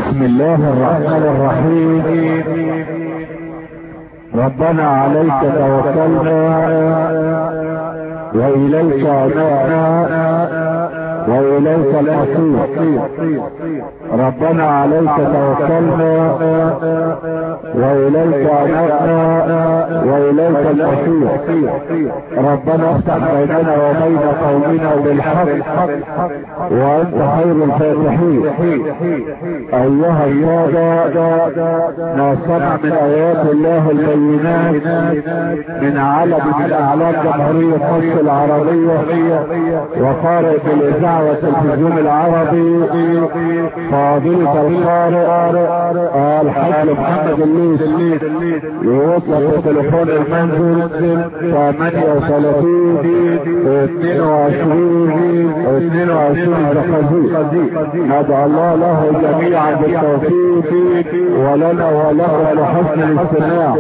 بسم الله الرحمن الرحيم. ربنا عليك توكلنا وإليك أنبنا وإليك المصير. ربنا عليك توكلنا وإليك أنبنا وإليك المصير. ربنا افتح بيننا وبين قومنا بالحق وأنت خير الفاتحين. أيها السادة، ما سمع من آيات الله البينات من علم من أعلام جمهورية مصر العربية وقارئ بالإذاعة والتلفزيون العربي فاضلة القارئ الحاج محمد الليث يوصل بتليفون المنزل 38 22 زقازيق. ندعو الله له جميعا بالتوفيق ولنا ولكم لحسن الاستماع.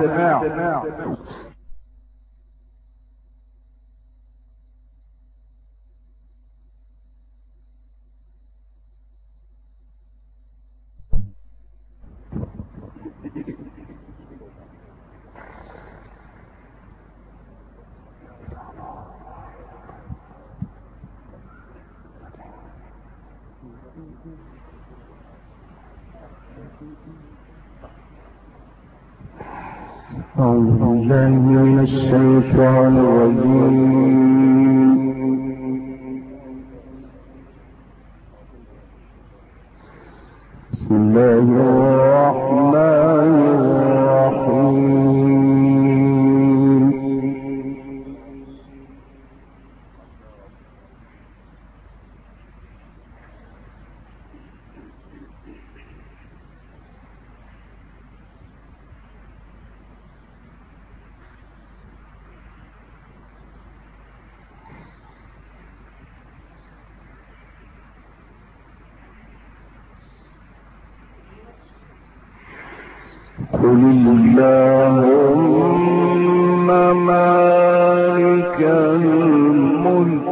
أعوذ بالله من الشيطان الرجيم. بسم الله الرحمن الرحيم. قل اللهم مالك الملك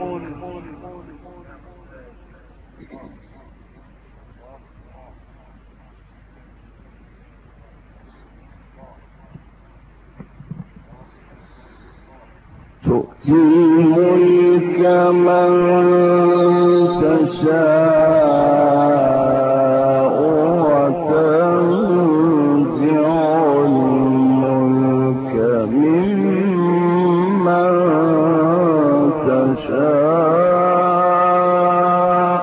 تؤتي الملك من تشاء وتنزع الملك ممن تشاء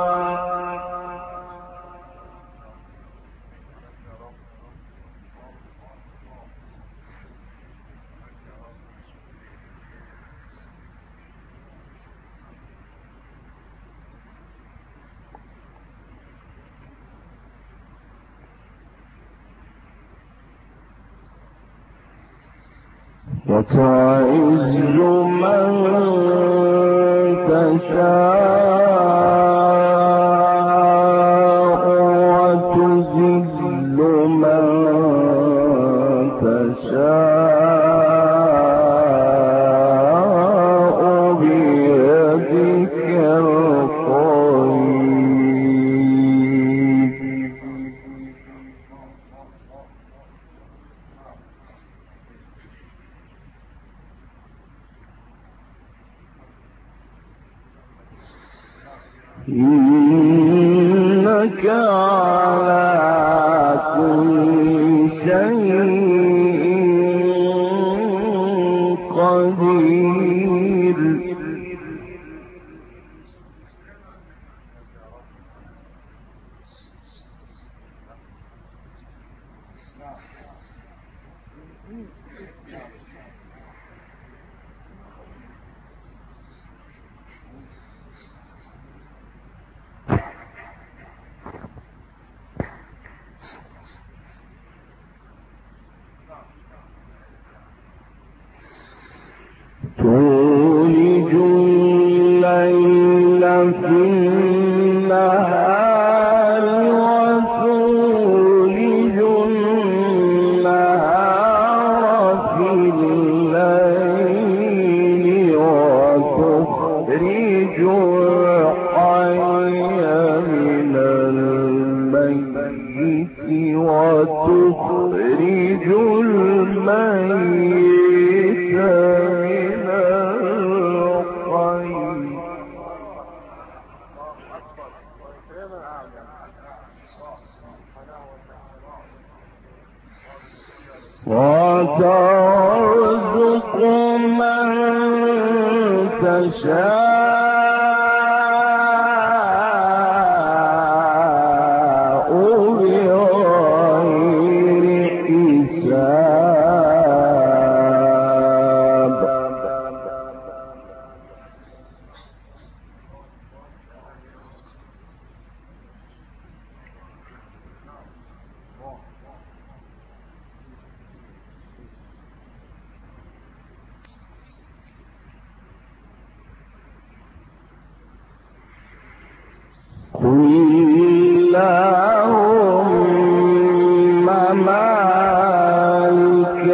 وتعز من تشاء وتذل من تشاء بيدك الخير. إنك على كل شيء قدير. تولج الليل في النهار وتولج النهار في الليل وتخرج الحي من الميت تشاء بغير حساب قل اللهم مالك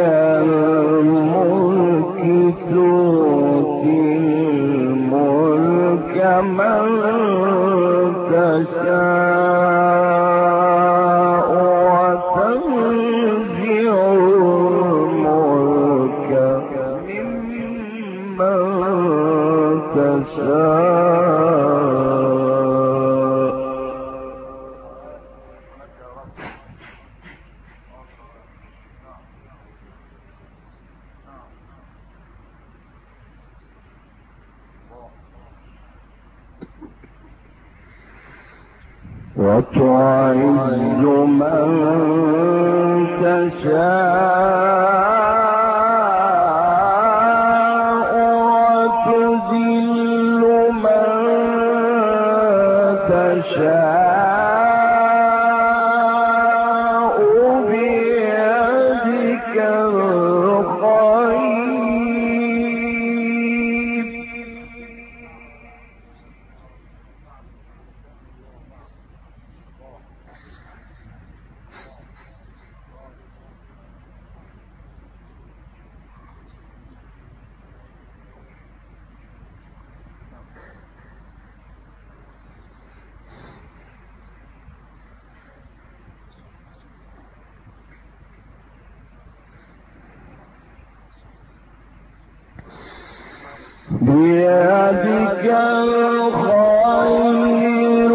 الملك تؤتي الملك من تشاء وتنزع الملك ممن تشاء وتعز من تشاء وتذل من تشاء بيدك الخير بيدك الخير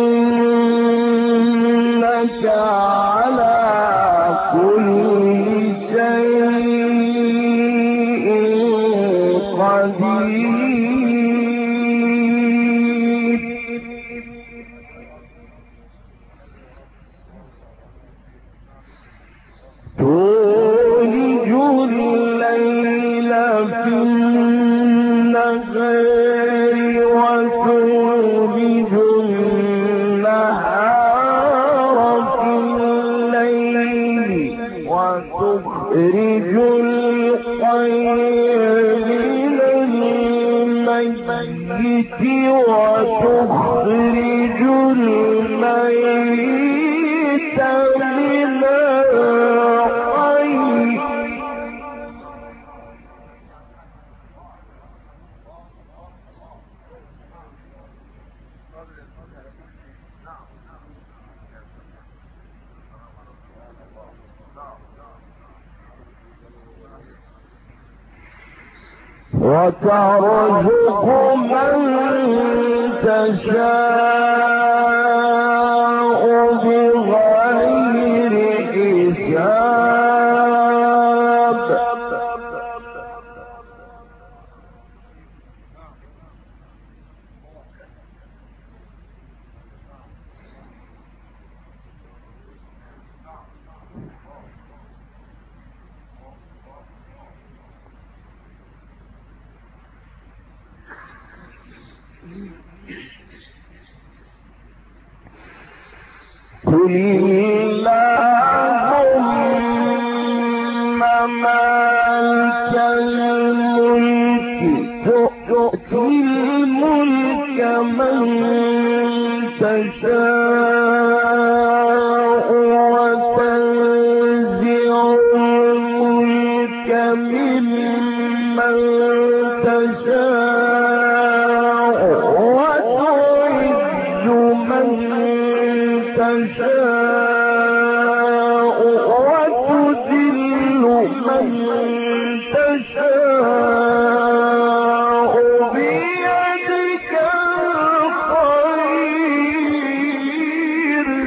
إنك على كل شيء قدير تولج الليل في وتولج النهار في الليل وتخرج الحي من الميت وتخرج الميت من الحي وترزق من تشاء بغير حساب قل اللهم مالك الملك تؤتي الملك من تشاء وتنزع الملك ممن تشاء وتعز من تشاء وتذل من تشاء بيدك الخير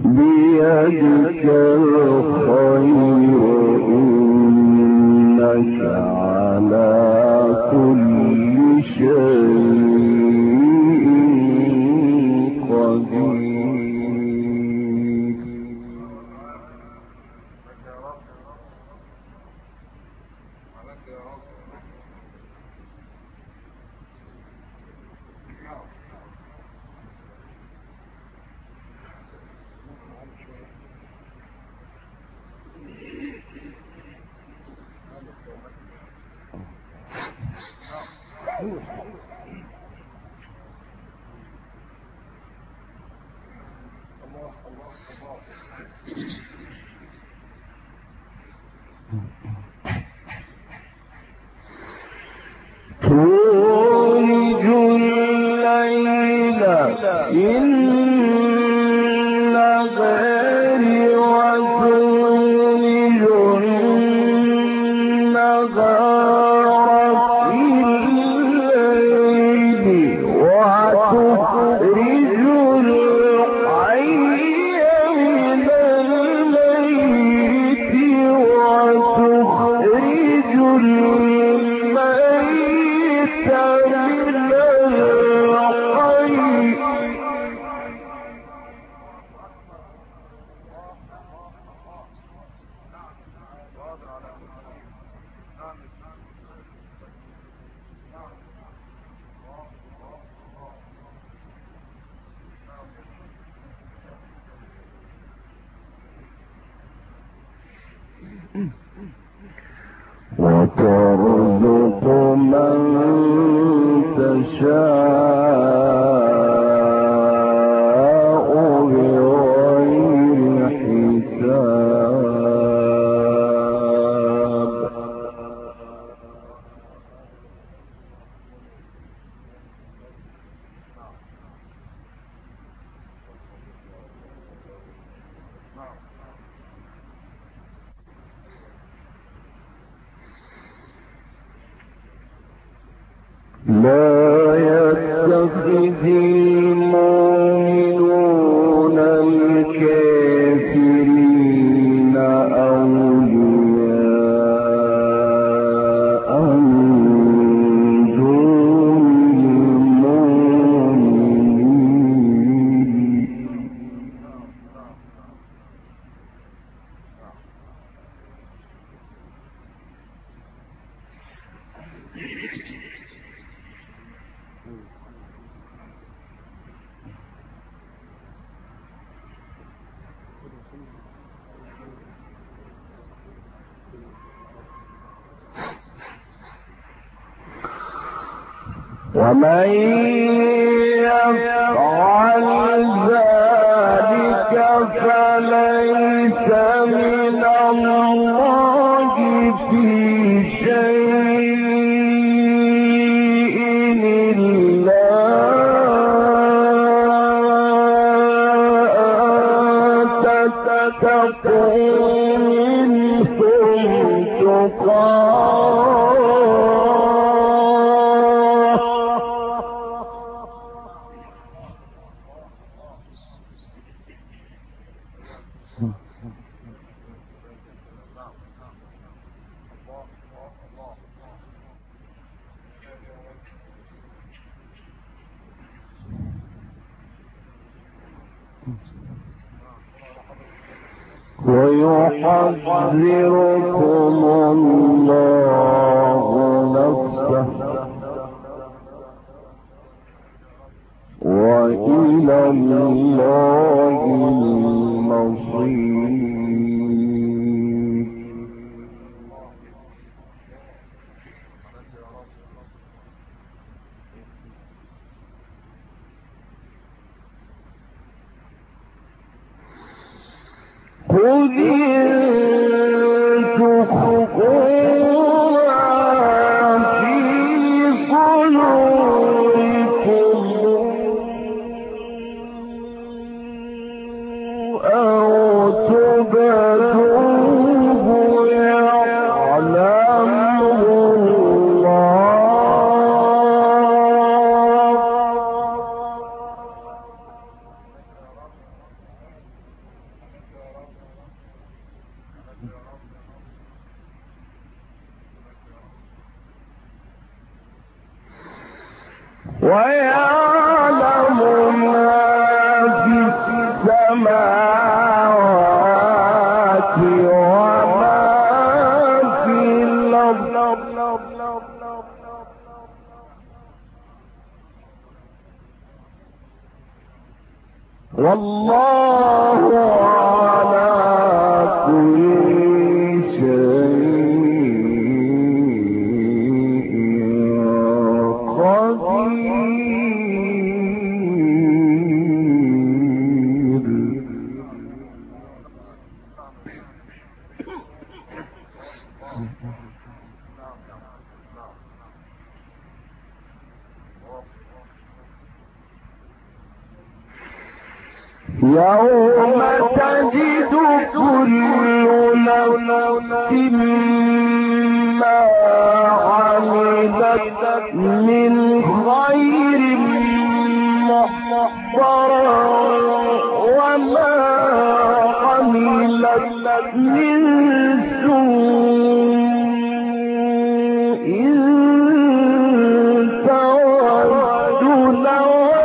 بيدك الخير إنك على كل شيء قدير. تولج الليل في النهار وتولج النهار في الليل وتخرج الحي من الميت وتخرج الميت من الحي. وترزق من تشاء بغير حساب. لا يتخذ المؤمنون الكافرين أولياء من دون المؤمنين. ومن يفعل ذلك فليس من الله في شيء إلا أن تتقوا منهم تقاه. ويحذركم الله نفسه وإلى الله المصير. خذ تخفوا في صدوركم أو تبدوه يعلمه الله. والله على كل شيء قدير. يوم تجد كل نفس ما عملت من خير محضرا وما عملت من سوء تود لو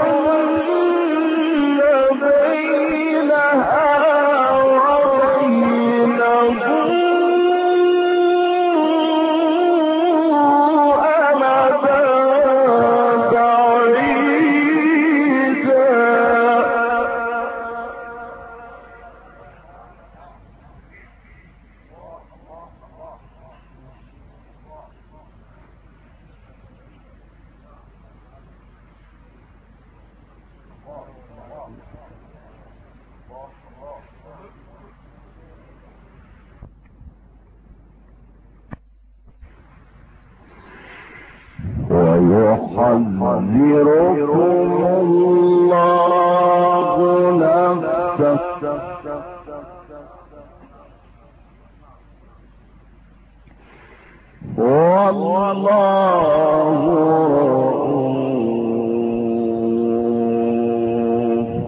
ويحذركم الله نفسه والله رؤوف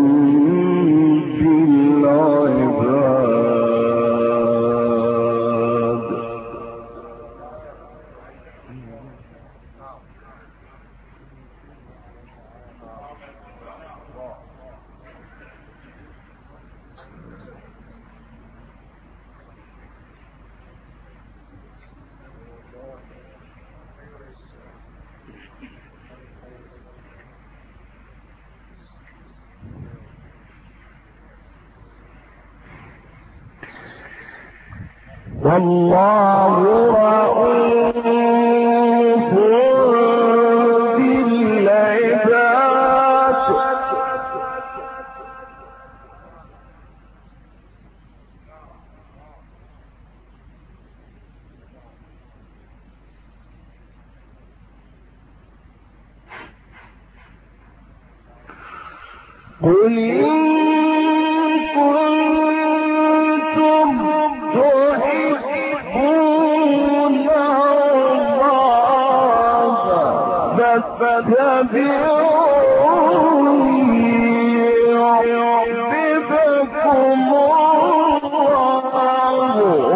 بالعباد. والله رؤوف بالعباد. قل إن كنتم تحبون الله فاتبعوني يحببكم الله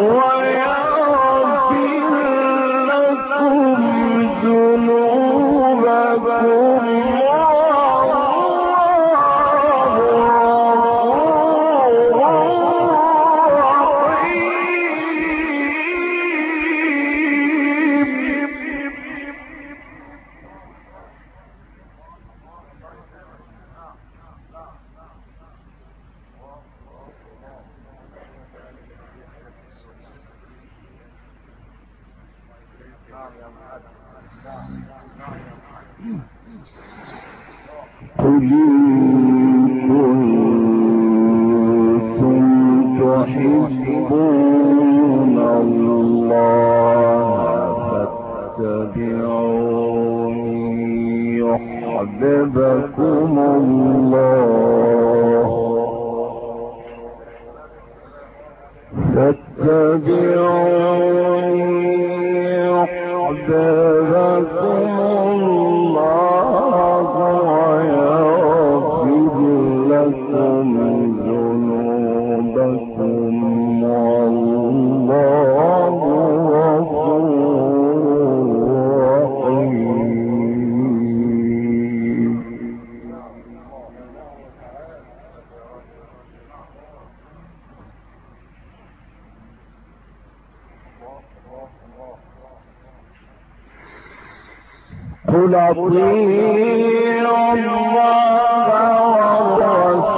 ويغفر لكم ذنوبكم. قل إن كنتم تحبون الله فاتبعوني يحببكم الله. فاتبعوني يحببكم الله ويغفر لكم ذنوبكم والله غفور رحيم. قل أطيعوا الله والرسول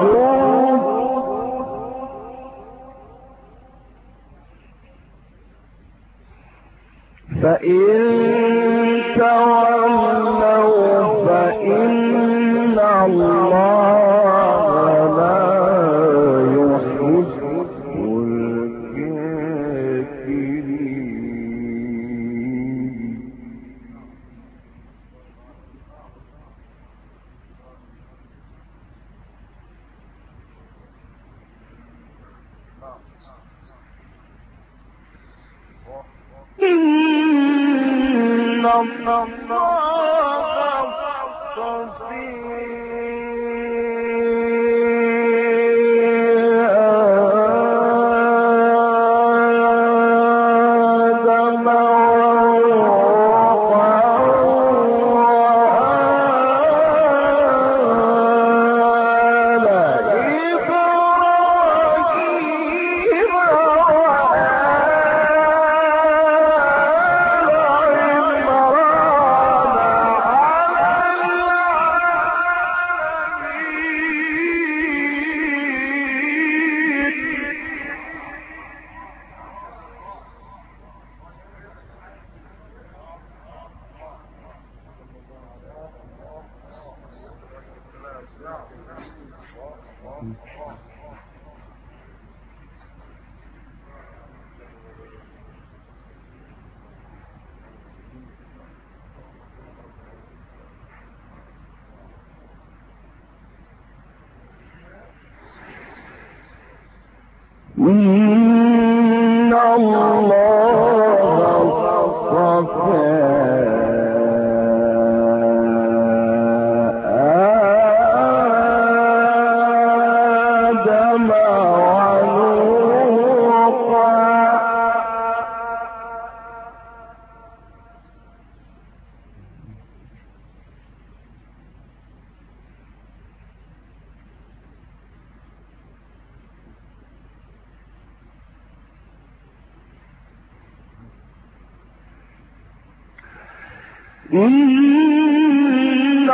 إن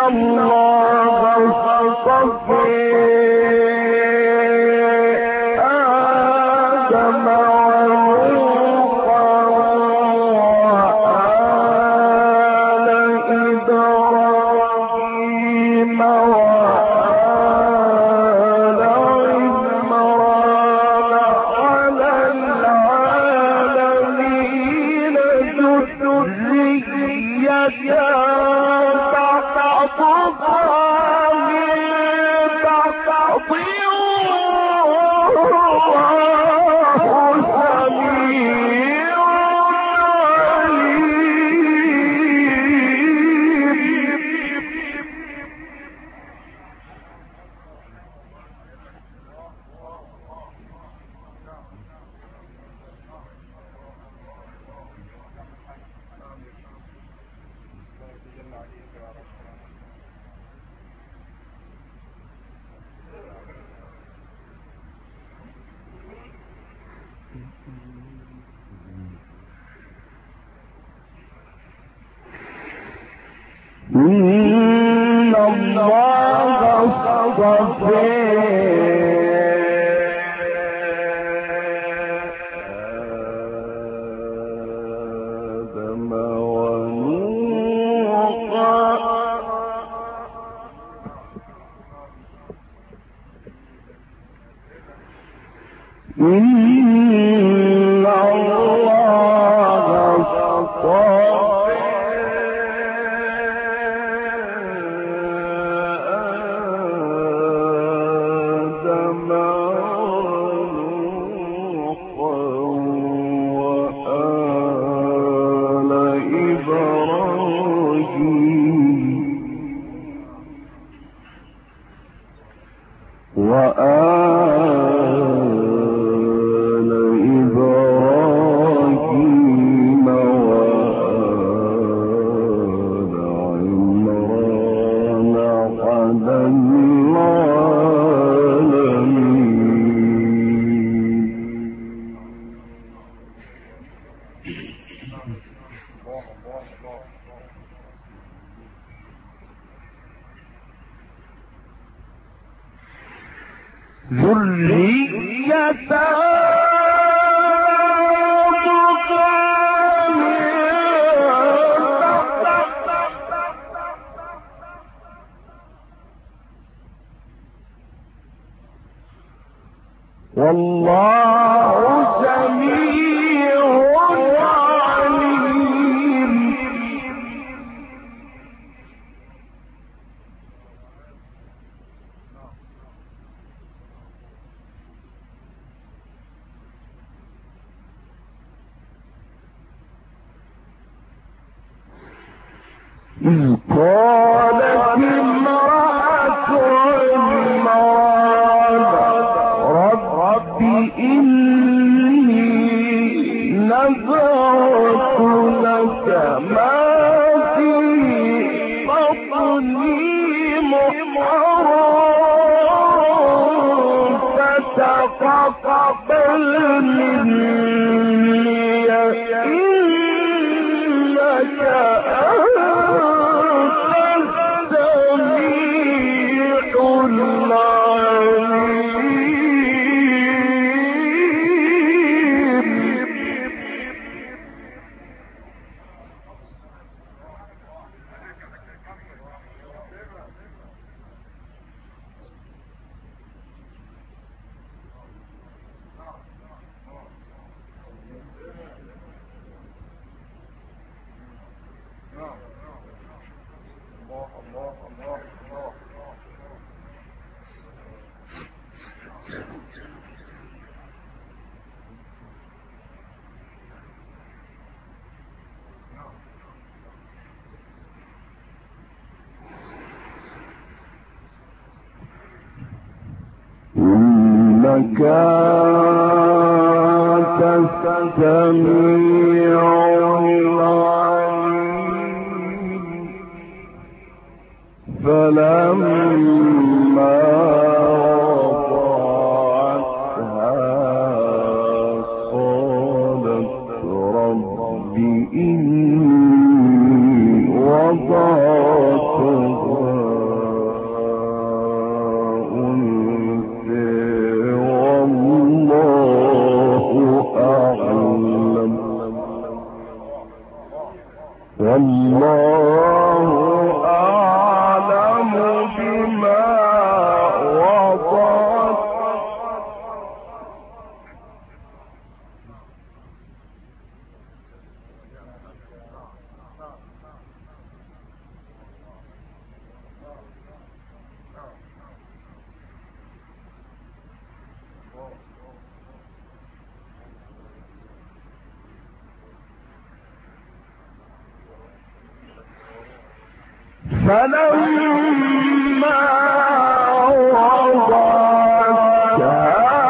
الله اصطفى آدم ونوحا وآل إبراهيم وآل عمران على العالمين إن الله اصطفى آدم ونوحا إن الله اصطفى وآل إبراهيم وآل عمران على ذرية والله سميع عليم. إذ قالت امرأة عمران رب إني نذرت لك ما في بطني محررا فتقبل مني إنك إنك تستميع العليم. فلما وضعتها قالت رب إني وضعتها والله أعلم بما وضعت. فلما وضعتها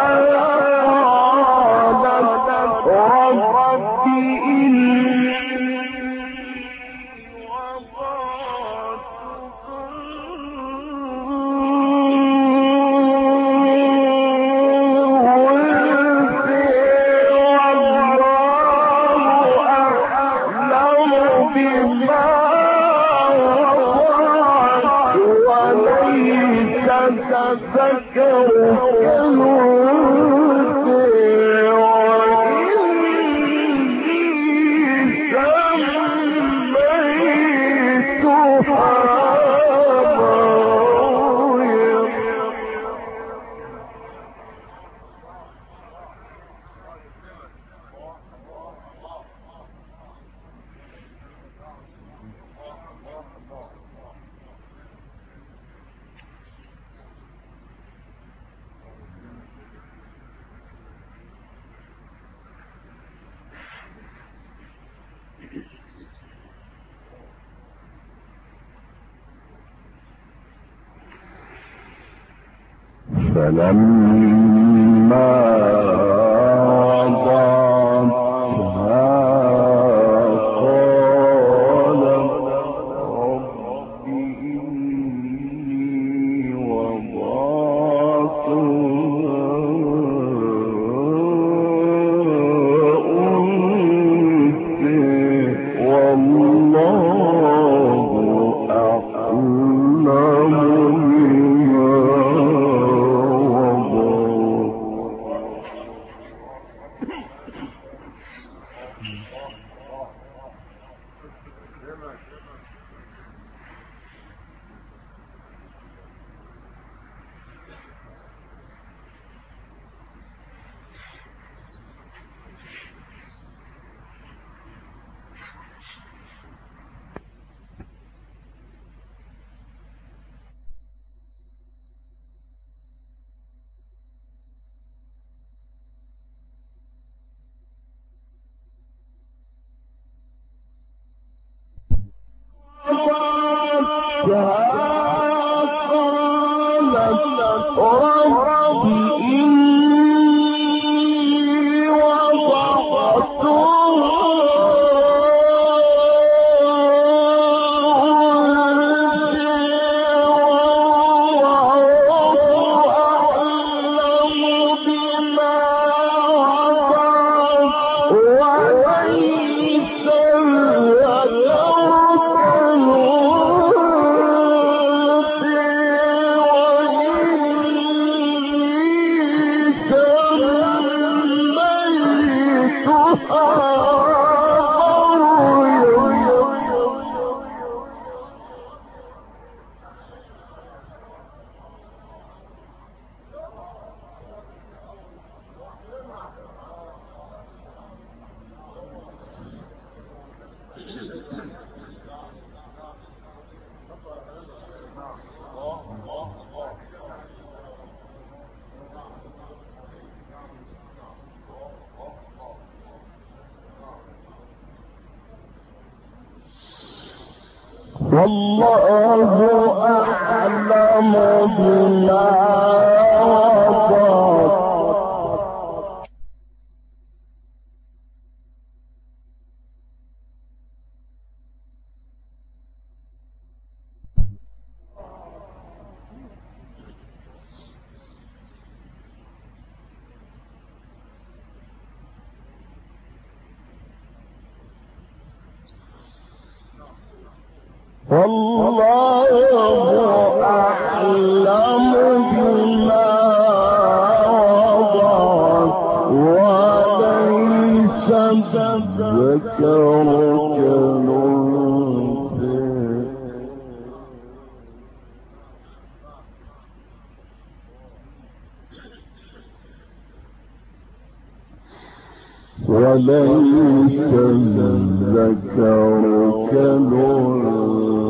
قالت رب إني وضعتها تذكر كالأنثى وإني سميتها مريم. فلما وضعتها قالت رب إني وضعتها أنثى والله أعلم بما وضعت. والله أعلم بما وضعت والله أعلم بما وضعت وليس الذكر كالأنثى وليس الذكر كالأنثى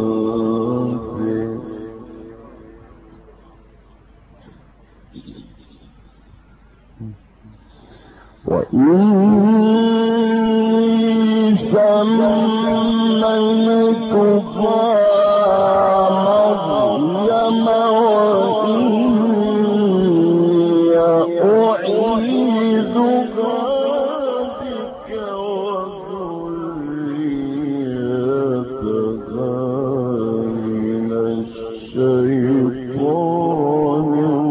وإني سميتها مريم وإني أعيذها بك وذريتها من الشيطان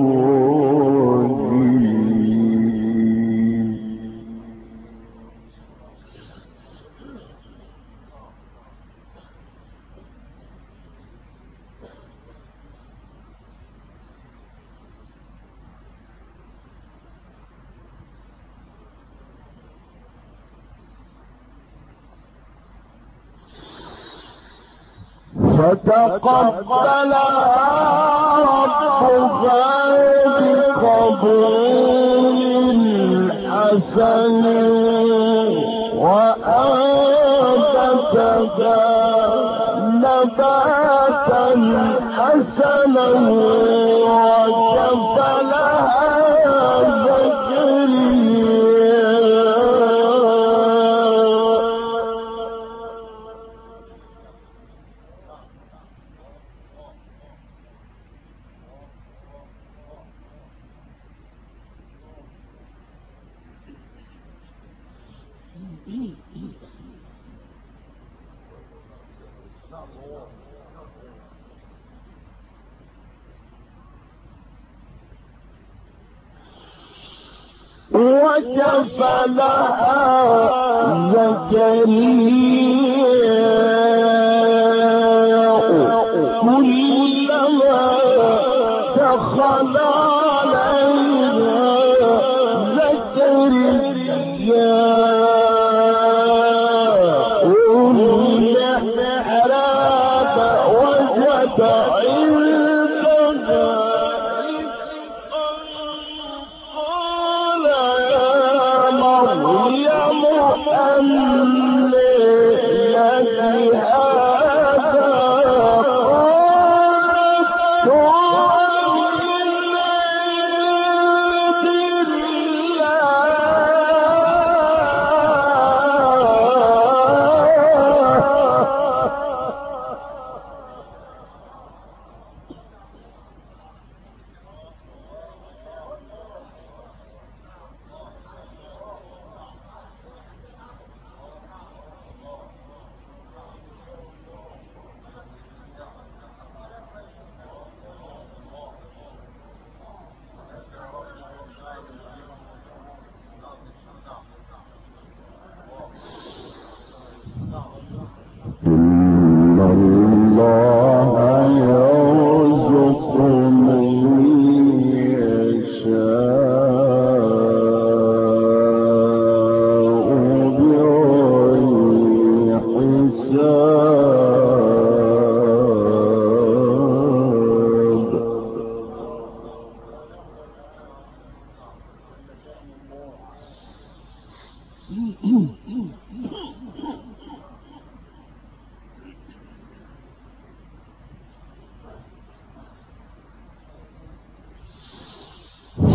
فتقبلها ربها بقبول حسن وأنبتها نباتا حسنا وكفلها وكفلها زكريا كلما دخل عليها زكريا المحراب وجد عندها مريم أن لك هذا قالت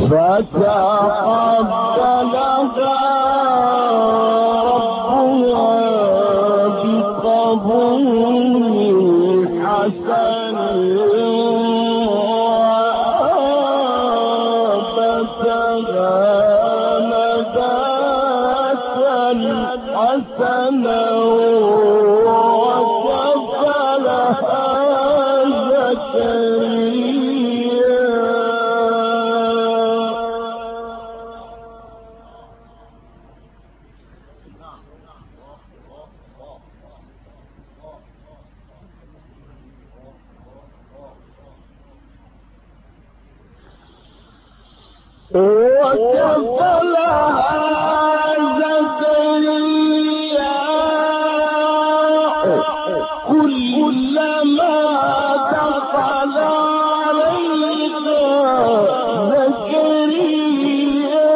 فتقبلها ربها بقبول حسن وآبتها نباتا حسنا وكفلها زكريا كلما دخل عليها زكريا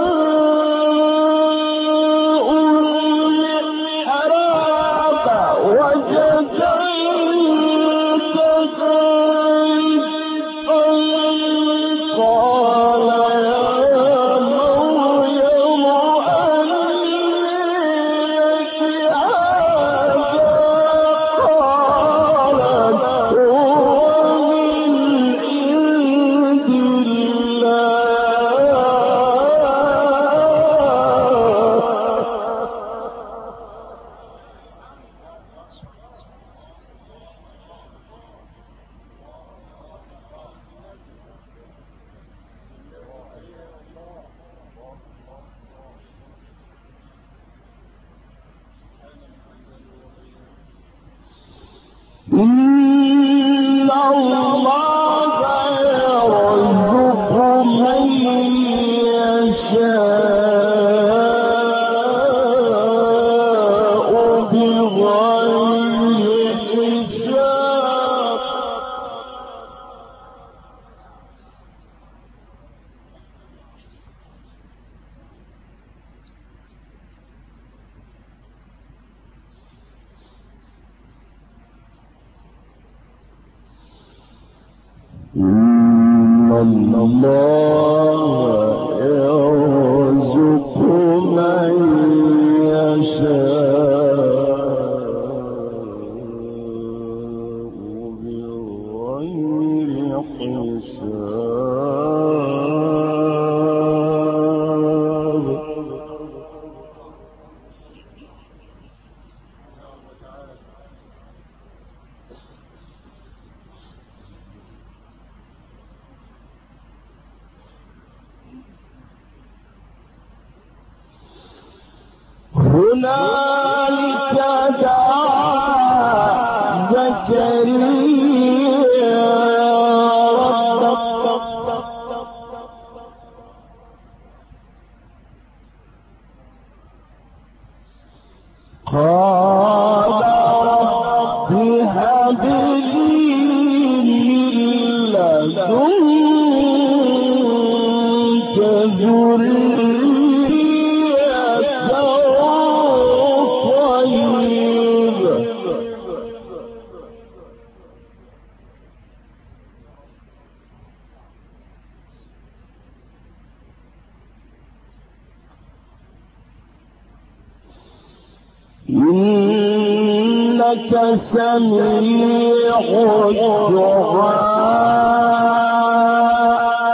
المحراب وجد عندها قال يا مريم إن الله يرزق من يشاء بغير حساب إن الله يرزق من يشاء بغير حساب هنالك دعا زكريا ربه قال رب هب لي من لدنك ذرية طيبة إنك سميع الدعاء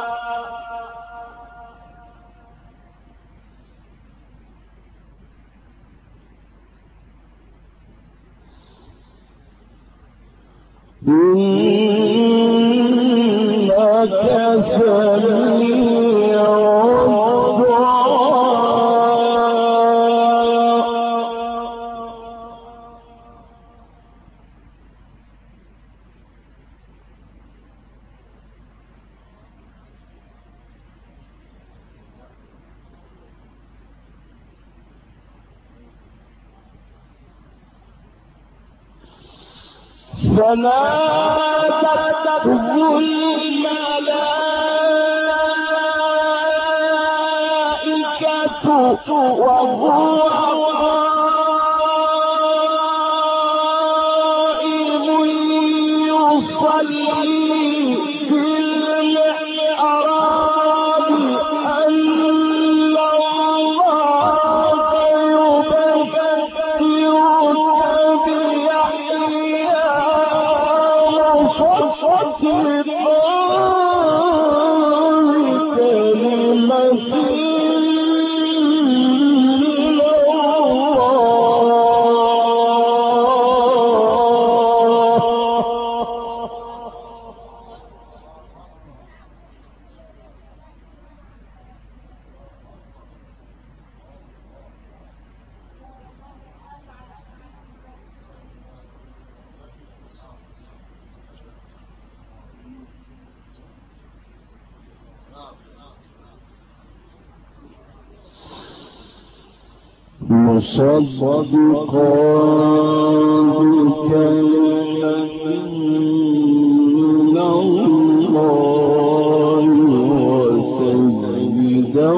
إنك سميع فنادته الملائكة وهو قائم يصلي في المحراب مصدقا بكلمة من الله وسيدا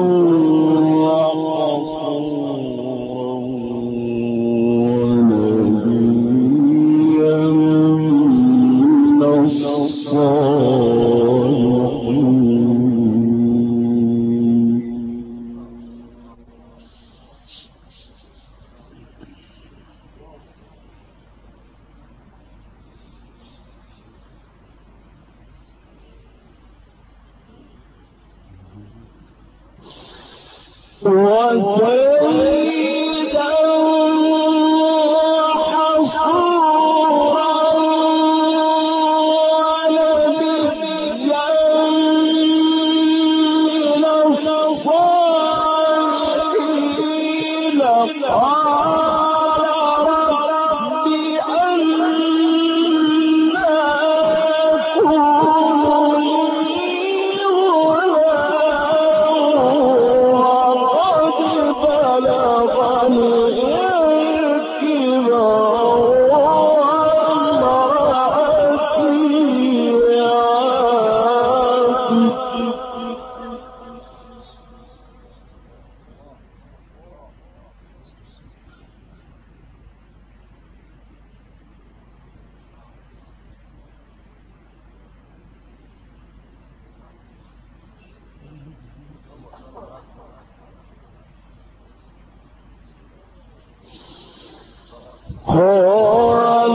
قال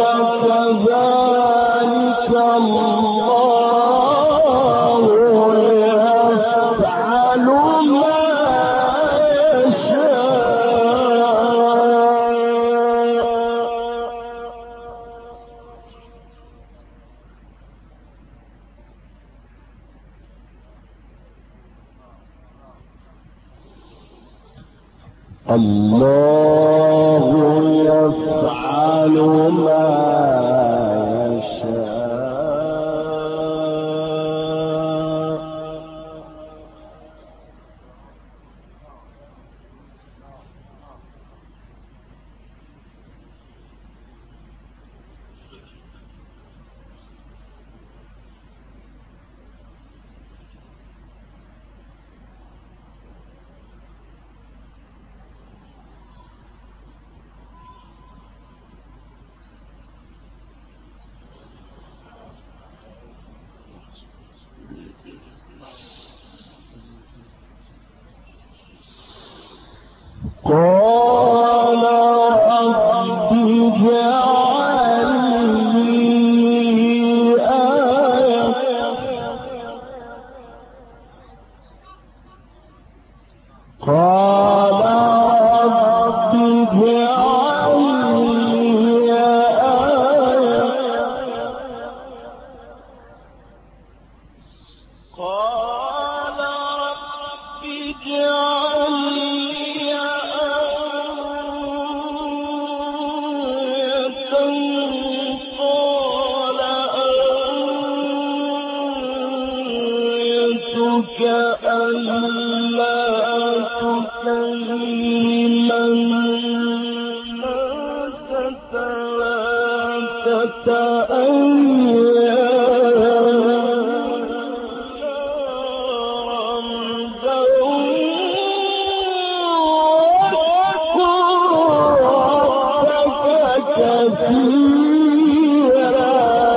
كذلك الله يفعل ما يشاء الله يفعل ما يشاء قال رب اجعل لي آية قال رب اجعل لي آية قال رب اجعل ألا تكلم الناس ثلاثة أيام ربك كثيرا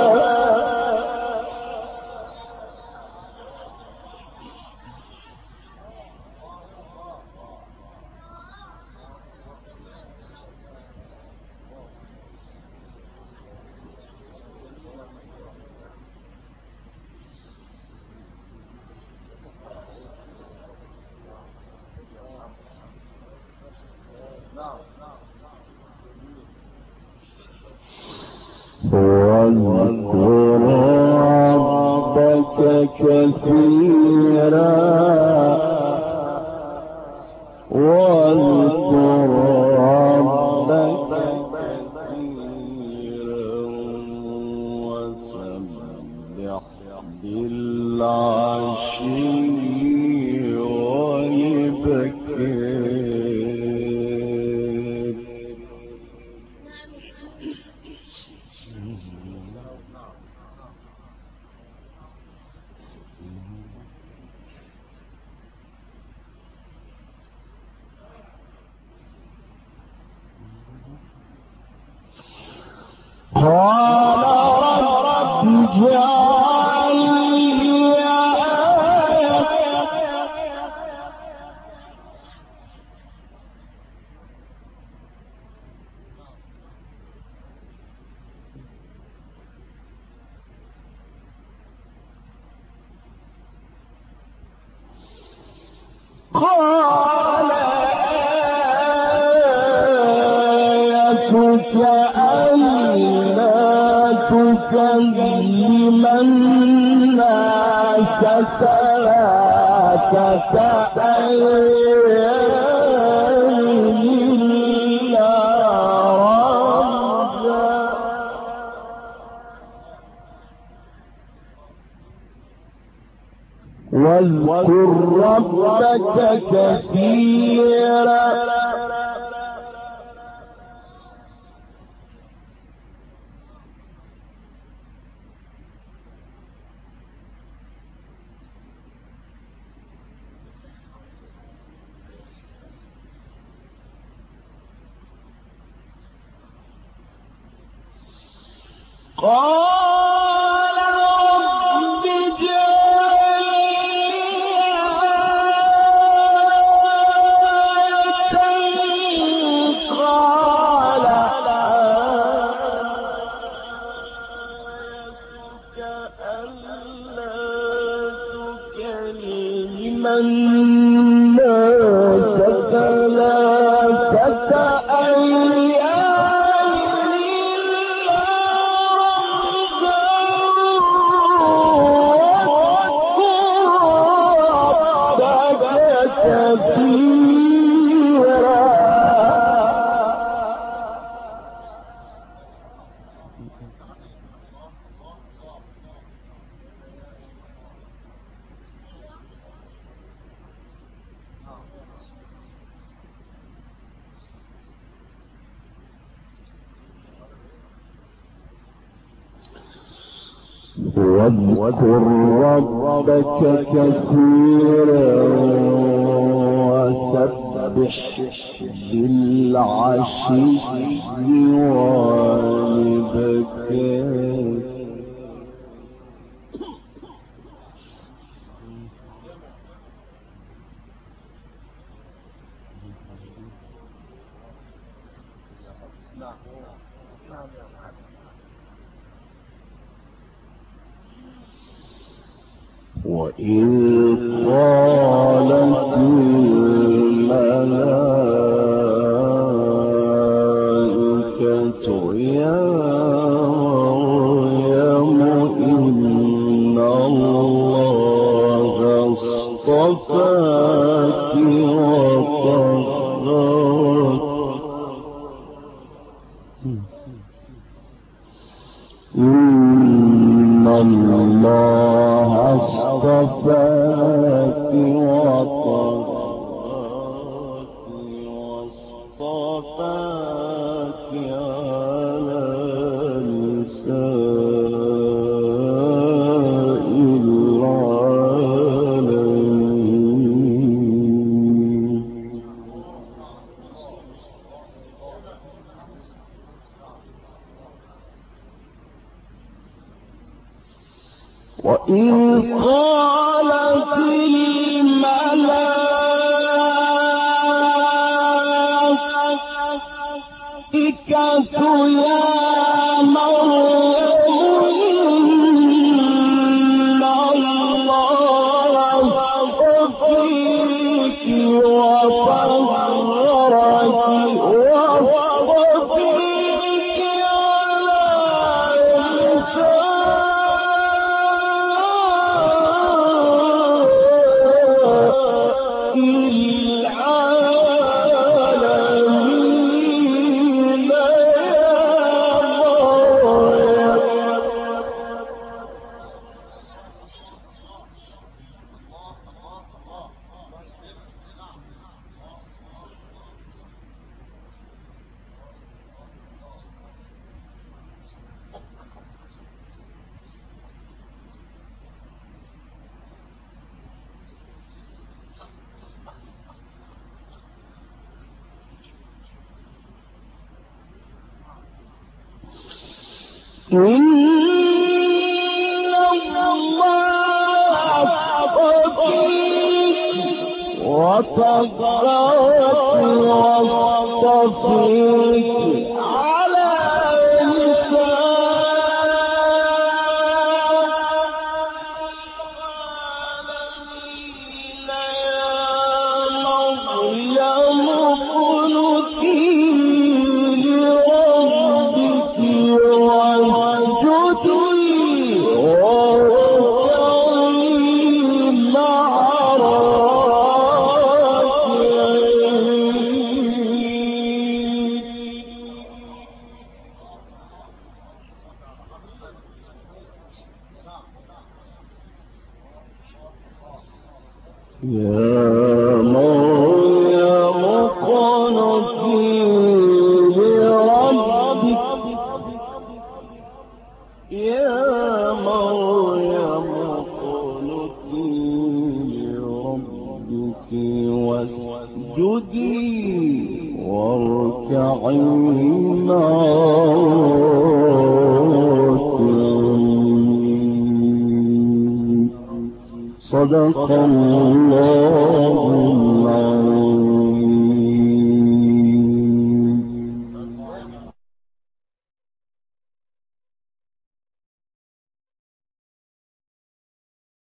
واذكر ربك كثيرا واذكر ربك كثيرا وسبح بالعشي والإبكار قال آيتك ألا تكلم الناس ثلاثة أيام إلا رمزا واذكر ربك كثيرا قال رب قال ألا تكلم الناس ثلاثة أيام إلا رمزا واذكر ربك كثيرا واذكر ربك كثيرا وسبح بالعشي والإبكار وإذ قالت الملائكة يا مريم إن الله اصطفاك وطهرك إن الله اصطفاك وطهرك واصطفاك على نساء العالمين وإذ قالت الملائكة يا مريم إن الله اصطفيك وطهرك واصطفيك على إن الله اصطفيك وطهرك واصطفيك على نساء يا مريم اقنتي لربك يا مريم اقنتي لربك واسجدي واركعي مع الراكعين. صدق الله العظيم.